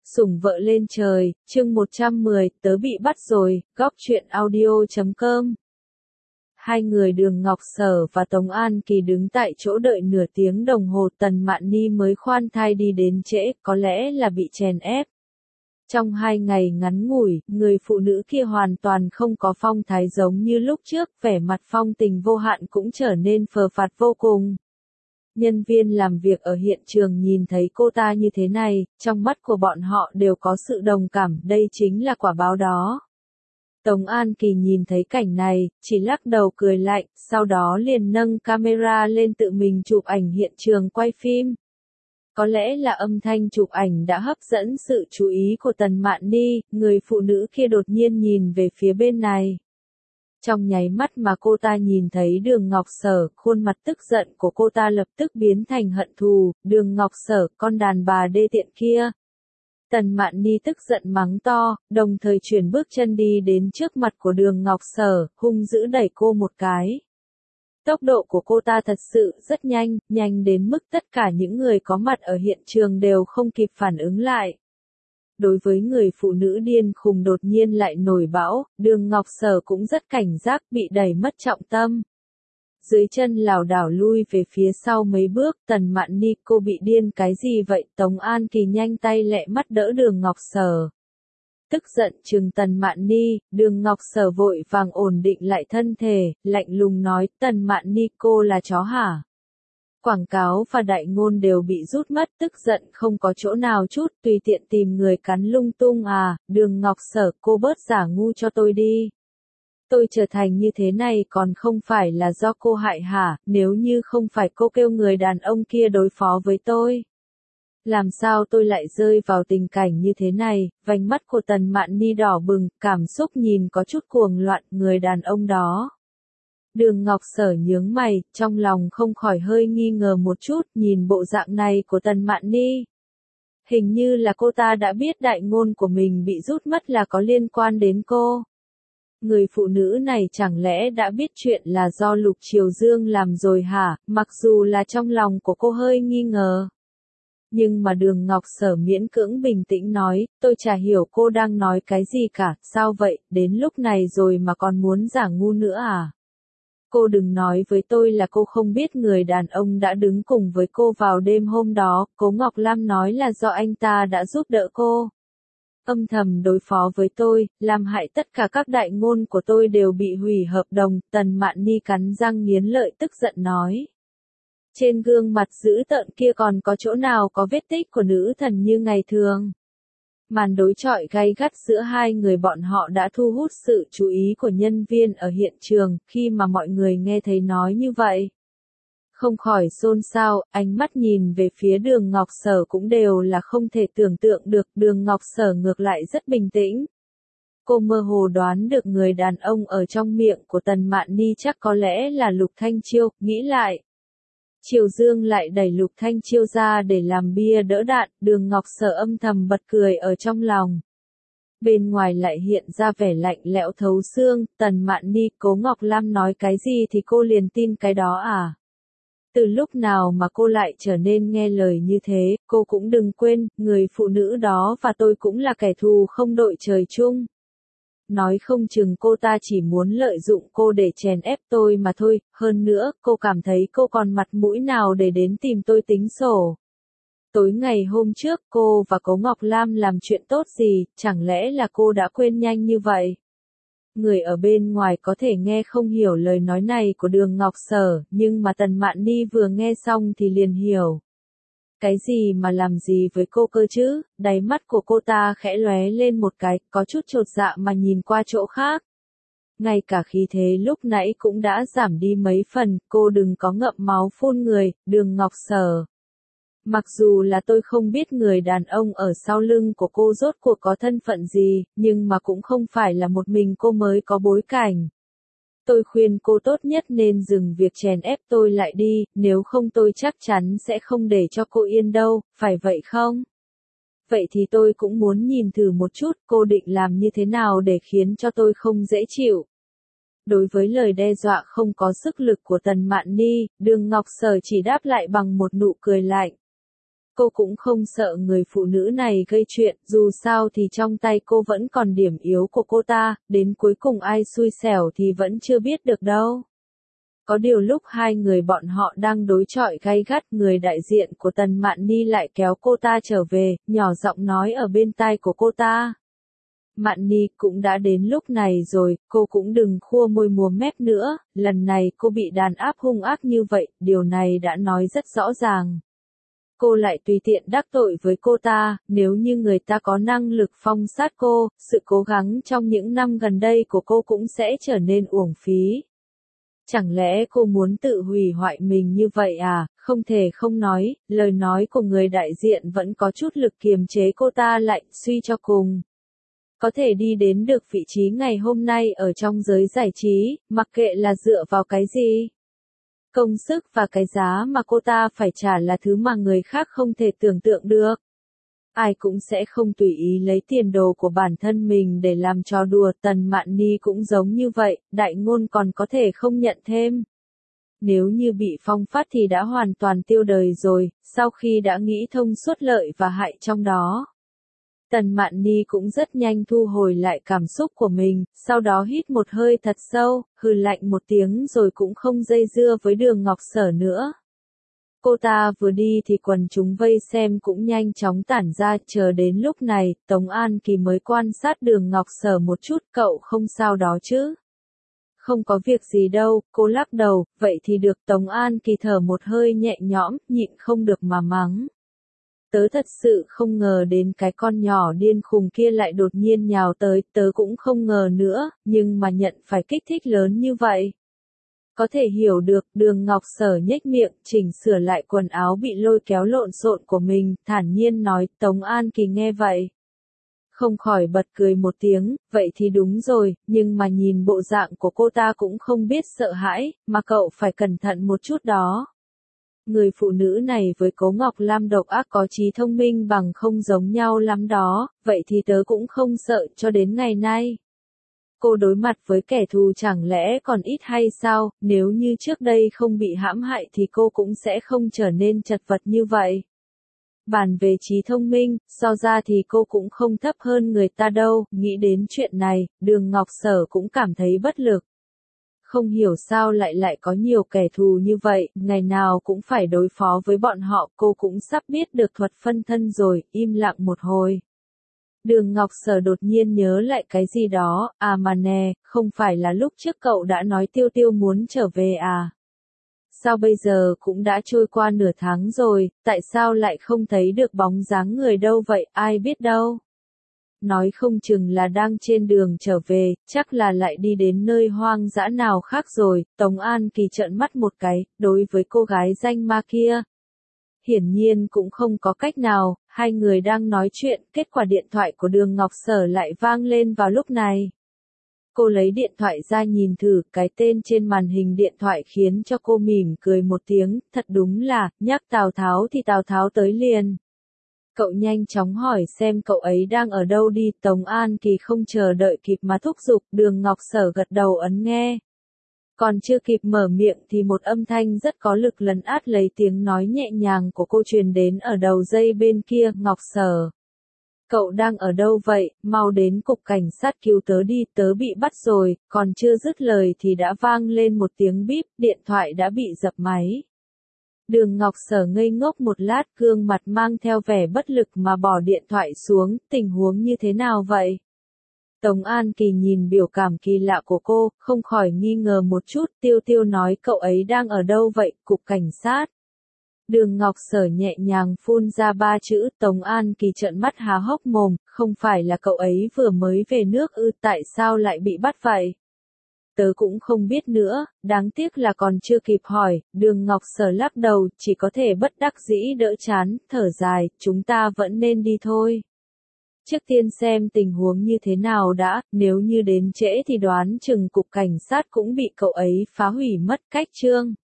Sủng vợ lên trời, chương 110, tớ bị bắt rồi, góc truyện audio.com. Hai người Đường Ngọc Sở và Tống An Kỳ đứng tại chỗ đợi nửa tiếng đồng hồ. Tần Mạn Ni mới khoan thai đi đến trễ, có lẽ là bị chèn ép. Trong 2 ngày ngắn ngủi, người phụ nữ kia hoàn toàn không có phong thái giống như lúc trước, vẻ mặt phong tình vô hạn cũng trở nên phờ phạt vô cùng. Nhân viên làm việc ở hiện trường nhìn thấy cô ta như thế này, trong mắt của bọn họ đều có sự đồng cảm, đây chính là quả báo đó. Tống An Kỳ nhìn thấy cảnh này, chỉ lắc đầu cười lạnh, sau đó liền nâng camera lên tự mình chụp ảnh hiện trường quay phim. Có lẽ là âm thanh chụp ảnh đã hấp dẫn sự chú ý của Tần Mạn Ni, người phụ nữ kia đột nhiên nhìn về phía bên này. Trong nháy mắt mà cô ta nhìn thấy Đường Ngọc Sở, khuôn mặt tức giận của cô ta lập tức biến thành hận thù. Đường Ngọc Sở, con đàn bà đê tiện kia. Tần Mạn Ni tức giận mắng to, đồng thời chuyển bước chân đi đến trước mặt của Đường Ngọc Sở, hung dữ đẩy cô một cái. Tốc độ của cô ta thật sự rất nhanh, nhanh đến mức tất cả những người có mặt ở hiện trường đều không kịp phản ứng lại. Đối với người phụ nữ điên khùng đột nhiên lại nổi bão, Đường Ngọc Sở cũng rất cảnh giác, bị đẩy mất trọng tâm. Dưới chân lảo đảo lui về phía sau mấy bước. Tần Mạn Ni, cô bị điên cái gì vậy? Tống An Kỳ nhanh tay lẹ mắt đỡ Đường Ngọc Sở. Tức giận trừng Tần Mạn Ni, Đường Ngọc Sở vội vàng ổn định lại thân thể, lạnh lùng nói, Tần Mạn Ni, cô là chó hả? Quảng cáo và đại ngôn đều bị rút mất, tức giận không có chỗ nào chút, tùy tiện tìm người cắn lung tung à. Đường Ngọc Sở, cô bớt giả ngu cho tôi đi. Tôi trở thành như thế này còn không phải là do cô hại hả? Nếu như không phải cô kêu người đàn ông kia đối phó với tôi, làm sao tôi lại rơi vào tình cảnh như thế này? Vành mắt của Tần Mạn Ni đỏ bừng, cảm xúc nhìn có chút cuồng loạn. Người đàn ông đó. Đường Ngọc Sở nhướng mày, trong lòng không khỏi hơi nghi ngờ một chút, nhìn bộ dạng này của Tần Mạn Ni. Hình như là cô ta đã biết đại ngôn của mình bị rút mất là có liên quan đến cô. Người phụ nữ này chẳng lẽ đã biết chuyện là do Lục Triều Dương làm rồi hả? Mặc dù là trong lòng của cô hơi nghi ngờ. Nhưng mà Đường Ngọc Sở miễn cưỡng bình tĩnh nói, tôi chả hiểu cô đang nói cái gì cả, sao vậy, đến lúc này rồi mà còn muốn giả ngu nữa à? Cô đừng nói với tôi là cô không biết người đàn ông đã đứng cùng với cô vào đêm hôm đó. Cố Ngọc Lam nói là do anh ta đã giúp đỡ cô. Âm thầm đối phó với tôi, làm hại tất cả các đại ngôn của tôi đều bị hủy hợp đồng. Tần Mạn Ni cắn răng nghiến lợi tức giận nói. Trên gương mặt dữ tợn kia còn có chỗ nào có vết tích của nữ thần như ngày thường. Màn đối chọi gay gắt giữa hai người bọn họ đã thu hút sự chú ý của nhân viên ở hiện trường. Khi mà mọi người nghe thấy nói như vậy, không khỏi xôn xao, ánh mắt nhìn về phía Đường Ngọc Sở cũng đều là không thể tưởng tượng được. Đường Ngọc Sở ngược lại rất bình tĩnh. Cô mơ hồ đoán được người đàn ông ở trong miệng của Tần Mạn Ni chắc có lẽ là Lục Thanh Chiêu. Nghĩ lại, Triều Dương lại đẩy Lục Thanh Chiêu ra để làm bia đỡ đạn. Đường Ngọc Sở âm thầm bật cười ở trong lòng. Bên ngoài lại hiện ra vẻ lạnh lẽo thấu xương. Tần Mạn Ni, Cố Ngọc Lam nói cái gì thì cô liền tin cái đó à? Từ lúc nào mà cô lại trở nên nghe lời như thế? Cô cũng đừng quên, người phụ nữ đó và tôi cũng là kẻ thù không đội trời chung. Nói không chừng cô ta chỉ muốn lợi dụng cô để chèn ép tôi mà thôi. Hơn nữa, cô cảm thấy cô còn mặt mũi nào để đến tìm tôi tính sổ? Tối ngày hôm trước cô và Cố Ngọc Lam làm chuyện tốt gì, chẳng lẽ là cô đã quên nhanh như vậy? Người ở bên ngoài có thể nghe không hiểu lời nói này của Đường Ngọc Sở, nhưng mà Tần Mạn Ni vừa nghe xong thì liền hiểu. Cái gì mà làm gì với cô cơ chứ? Đáy mắt của cô ta khẽ lóe lên một cái, có chút chột dạ mà nhìn qua chỗ khác. Ngay cả khí thế lúc nãy cũng đã giảm đi mấy phần, cô đừng có ngậm máu phun người. Đường Ngọc Sở. Mặc dù là tôi không biết người đàn ông ở sau lưng của cô rốt cuộc có thân phận gì, nhưng mà cũng không phải là một mình cô mới có bối cảnh. Tôi khuyên cô tốt nhất nên dừng việc chèn ép tôi lại đi, nếu không tôi chắc chắn sẽ không để cho cô yên đâu, phải vậy không? Vậy thì tôi cũng muốn nhìn thử một chút cô định làm như thế nào để khiến cho tôi không dễ chịu. Đối với lời đe dọa không có sức lực của Tần Mạn Ni, Đường Ngọc Sở chỉ đáp lại bằng một nụ cười lạnh. Cô cũng không sợ người phụ nữ này gây chuyện, dù sao thì trong tay cô vẫn còn điểm yếu của cô ta, đến cuối cùng ai xui xẻo thì vẫn chưa biết được đâu. Có điều lúc hai người bọn họ đang đối chọi gay gắt, người đại diện của Tần Mạn Ni lại kéo cô ta trở về, nhỏ giọng nói ở bên tai của cô ta. Mạn Ni, cũng đã đến lúc này rồi, cô cũng đừng khua môi múa mép nữa, lần này cô bị đàn áp hung ác như vậy, điều này đã nói rất rõ ràng. Cô lại tùy tiện đắc tội với cô ta, nếu như người ta có năng lực phong sát cô, sự cố gắng trong những năm gần đây của cô cũng sẽ trở nên uổng phí. Chẳng lẽ cô muốn tự hủy hoại mình như vậy à? Không thể không nói, lời nói của người đại diện vẫn có chút lực kiềm chế cô ta lại, suy cho cùng. Có thể đi đến được vị trí ngày hôm nay ở trong giới giải trí, mặc kệ là dựa vào cái gì. Công sức và cái giá mà cô ta phải trả là thứ mà người khác không thể tưởng tượng được. Ai cũng sẽ không tùy ý lấy tiền đồ của bản thân mình để làm trò đùa, Tần Mạn Ni cũng giống như vậy, đại ngôn còn có thể không nhận thêm. Nếu như bị phong phát thì đã hoàn toàn tiêu đời rồi, sau khi đã nghĩ thông suốt lợi và hại trong đó. Tần Mạn Ni cũng rất nhanh thu hồi lại cảm xúc của mình, sau đó hít một hơi thật sâu, hừ lạnh một tiếng rồi cũng không dây dưa với Đường Ngọc Sở nữa. Cô ta vừa đi thì quần chúng vây xem cũng nhanh chóng tản ra, chờ đến lúc này, Tống An Kỳ mới quan sát Đường Ngọc Sở một chút, cậu không sao đó chứ? Không có việc gì đâu, cô lắc đầu, vậy thì được. Tống An Kỳ thở một hơi nhẹ nhõm, nhịn không được mà mắng. Tớ thật sự không ngờ đến cái con nhỏ điên khùng kia lại đột nhiên nhào tới, tớ cũng không ngờ nữa, nhưng mà nhận phải kích thích lớn như vậy. Có thể hiểu được, Đường Ngọc Sở nhếch miệng, chỉnh sửa lại quần áo bị lôi kéo lộn xộn của mình, thản nhiên nói. Tống An Kỳ nghe vậy, không khỏi bật cười một tiếng, vậy thì đúng rồi, nhưng mà nhìn bộ dạng của cô ta cũng không biết sợ hãi, mà cậu phải cẩn thận một chút đó. Người phụ nữ này với Cố Ngọc Lam độc ác có trí thông minh bằng không giống nhau lắm đó, vậy thì tớ cũng không sợ cho đến ngày nay. Cô đối mặt với kẻ thù chẳng lẽ còn ít hay sao, nếu như trước đây không bị hãm hại thì cô cũng sẽ không trở nên chật vật như vậy. Bàn về trí thông minh, so ra thì cô cũng không thấp hơn người ta đâu, nghĩ đến chuyện này, Đường Ngọc Sở cũng cảm thấy bất lực. Không hiểu sao lại có nhiều kẻ thù như vậy, ngày nào cũng phải đối phó với bọn họ, cô cũng sắp biết được thuật phân thân rồi, im lặng một hồi. Đường Ngọc Sở đột nhiên nhớ lại cái gì đó, à mà nè, không phải là lúc trước cậu đã nói Tiêu Tiêu muốn trở về à? Sao bây giờ cũng đã trôi qua nửa tháng rồi, tại sao lại không thấy được bóng dáng người đâu vậy, ai biết đâu. Nói không chừng là đang trên đường trở về, chắc là lại đi đến nơi hoang dã nào khác rồi. Tống An Kỳ trợn mắt một cái, đối với cô gái danh ma kia. Hiển nhiên cũng không có cách nào, hai người đang nói chuyện, kết quả điện thoại của Đường Ngọc Sở lại vang lên vào lúc này. Cô lấy điện thoại ra nhìn thử, cái tên trên màn hình điện thoại khiến cho cô mỉm cười một tiếng, thật đúng là, nhắc Tào Tháo thì Tào Tháo tới liền. Cậu nhanh chóng hỏi xem cậu ấy đang ở đâu đi, Tống An Kỳ không chờ đợi kịp mà thúc giục, Đường Ngọc Sở gật đầu ấn nghe. Còn chưa kịp mở miệng thì một âm thanh rất có lực lấn át lấy tiếng nói nhẹ nhàng của cô truyền đến ở đầu dây bên kia, Ngọc Sở. Cậu đang ở đâu vậy, mau đến cục cảnh sát cứu tớ đi, tớ bị bắt rồi, còn chưa dứt lời thì đã vang lên một tiếng bíp, điện thoại đã bị dập máy. Đường Ngọc Sở ngây ngốc một lát, gương mặt mang theo vẻ bất lực mà bỏ điện thoại xuống, tình huống như thế nào vậy? Tống An Kỳ nhìn biểu cảm kỳ lạ của cô, không khỏi nghi ngờ một chút, Tiêu Tiêu nói cậu ấy đang ở đâu vậy, cục cảnh sát. Đường Ngọc Sở nhẹ nhàng phun ra ba chữ, Tống An Kỳ trợn mắt há hốc mồm, không phải là cậu ấy vừa mới về nước ư, tại sao lại bị bắt vậy? Tớ cũng không biết nữa, đáng tiếc là còn chưa kịp hỏi, Đường Ngọc Sở lắc đầu, chỉ có thể bất đắc dĩ đỡ chán, thở dài, chúng ta vẫn nên đi thôi. Trước tiên xem tình huống như thế nào đã, nếu như đến trễ thì đoán chừng cục cảnh sát cũng bị cậu ấy phá hủy mất. Cách chương